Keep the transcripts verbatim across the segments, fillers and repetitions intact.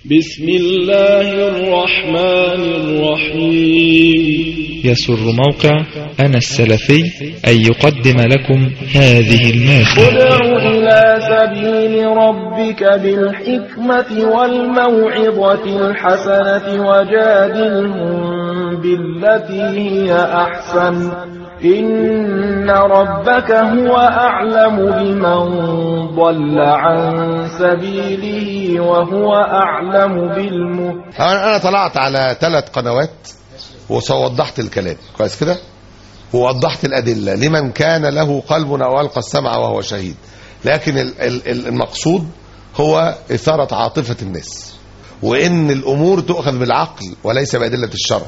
بسم الله الرحمن الرحيم. يسر موقع أنا السلفي أن يقدم لكم هذه المادة. ادع إلى سبيل ربك بالحكمة والموعظة الحسنة وجادلهم بالتي هي أحسن إن ربك هو أعلم بمن ضل عن سبيله وهو أعلم بالمهتدين. أنا طلعت على ثلاث قنوات ووضحت الكلام كويس كده، ووضحت الأدلة لمن كان له قلب أو ألقى السمع وهو شهيد. لكن المقصود هو إثارة عاطفة الناس، وإن الأمور تؤخذ بالعقل وليس بأدلة الشرع،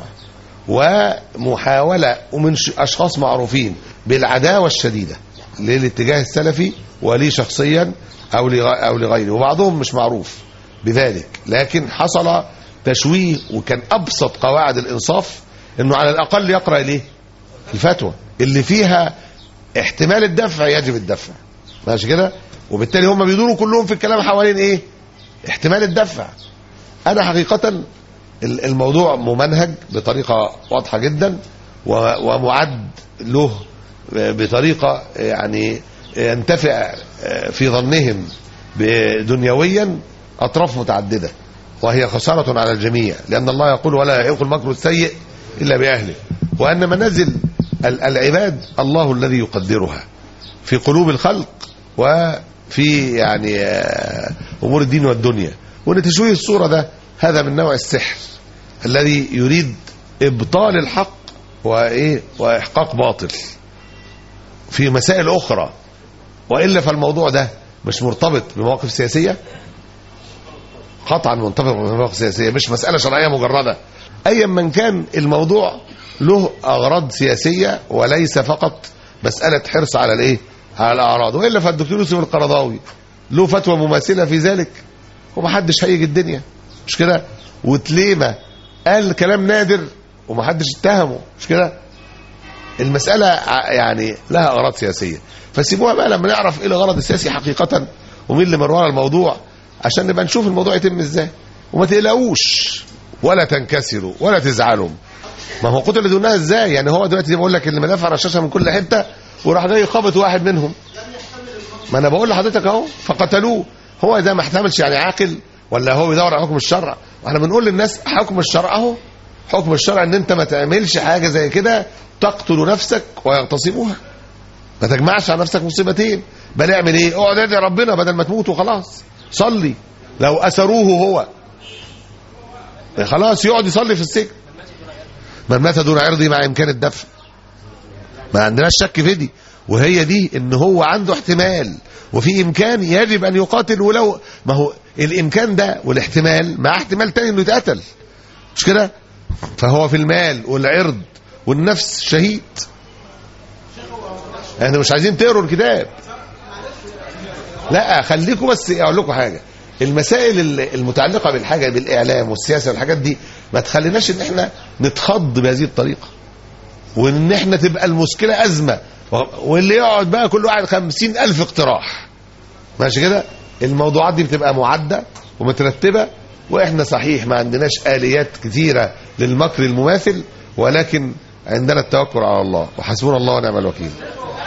ومحاولة ومن أشخاص معروفين بالعداوة الشديدة للاتجاه السلفي ولي شخصيا أو أو لغيره، وبعضهم مش معروف بذلك، لكن حصل تشويه. وكان أبسط قواعد الإنصاف إنه على الأقل يقرأ ليه الفتوى اللي فيها احتمال الدفع يجب الدفع، ماشي كده. وبالتالي هم بيدوروا كلهم في الكلام حوالين إيه؟ احتمال الدفع. أنا حقيقة الموضوع ممنهج بطريقة واضحة جدا ومعد له بطريقة يعني ينتفع في ظنهم بدنيويا أطراف متعددة، وهي خسارة على الجميع، لأن الله يقول ولا يحيق المكر السيء إلا بأهله، وأن منازل العباد الله الذي يقدرها في قلوب الخلق وفي يعني أمور الدين والدنيا. وأن تشويه الصورة ده هذا من نوع السحر الذي يريد إبطال الحق وإيه وإحقاق باطل في مسائل أخرى. وإلا فالموضوع ده مش مرتبط بمواقف سياسية، قطعا مرتبط بمواقف سياسية، مش مسألة شرعية مجردة. أيا من كان الموضوع له أغراض سياسية وليس فقط مسألة حرص على الإيه على الأعراض. وإلا فالدكتور يوسف القرضاوي له فتوى مماثلة في ذلك ومحدش هيجي الدنيا، مش كده؟ وتليمة قال كلام نادر ومحدش اتهمه، مش كده؟ المسألة يعني لها أغراض سياسية، فسيبوها بقى لما نعرف ايه الغرض السياسي حقيقة ومين اللي من وراء الموضوع، عشان نبقى نشوف الموضوع يتم ازاي. وما تقلقوش ولا تنكسروا ولا تزعلوا. ما هو قتل دونها ازاي؟ يعني هو دلوقتي بقول لك اللي مدافع رشاشه من كل حته وراح جاي خبط واحد منهم. ما انا بقول لحضرتك اهو فقتلوه. هو ده ما احتملش يعني عاقل ولا هو بيدور على حكم الشرع؟ واحنا بنقول للناس حكم الشرع اهو. حكم الشرع ان انت ما تعملش حاجه زي كده تقتل نفسك ويغتصبوها، ما تجمعش على نفسك مصيبتين، بل اعمل ايه؟ اقعد ادعي ربنا بدل ما تموت وخلاص. صلي لو اسروه هو خلاص يقعد يصلي في السجن. من مات دون عرضي مع امكان الدفع، ما عندناش شك في دي. وهي دي ان هو عنده احتمال وفي امكان يجب ان يقاتل، ولو ما هو الامكان ده والاحتمال مع احتمال تاني انه يتقتل، مش كده؟ فهو في المال والعرض والنفس شهيد. احنا مش عايزين تقروا الكتاب، لا خليكم بس اقول لكم حاجه. المسائل المتعلقه بالحاجه بالاعلام والسياسه والحاجات دي ما تخليناش ان احنا نتخض بهذه الطريقه، وان احنا تبقى المشكله ازمه واللي يقعد بقى كل واحد خمسين الف اقتراح، ماشي كده؟ الموضوعات دي بتبقى معده ومترتبه، واحنا صحيح ما عندناش اليات كثيره للمكر المماثل، ولكن عندنا التوكل على الله وحسبنا الله ونعم الوكيل.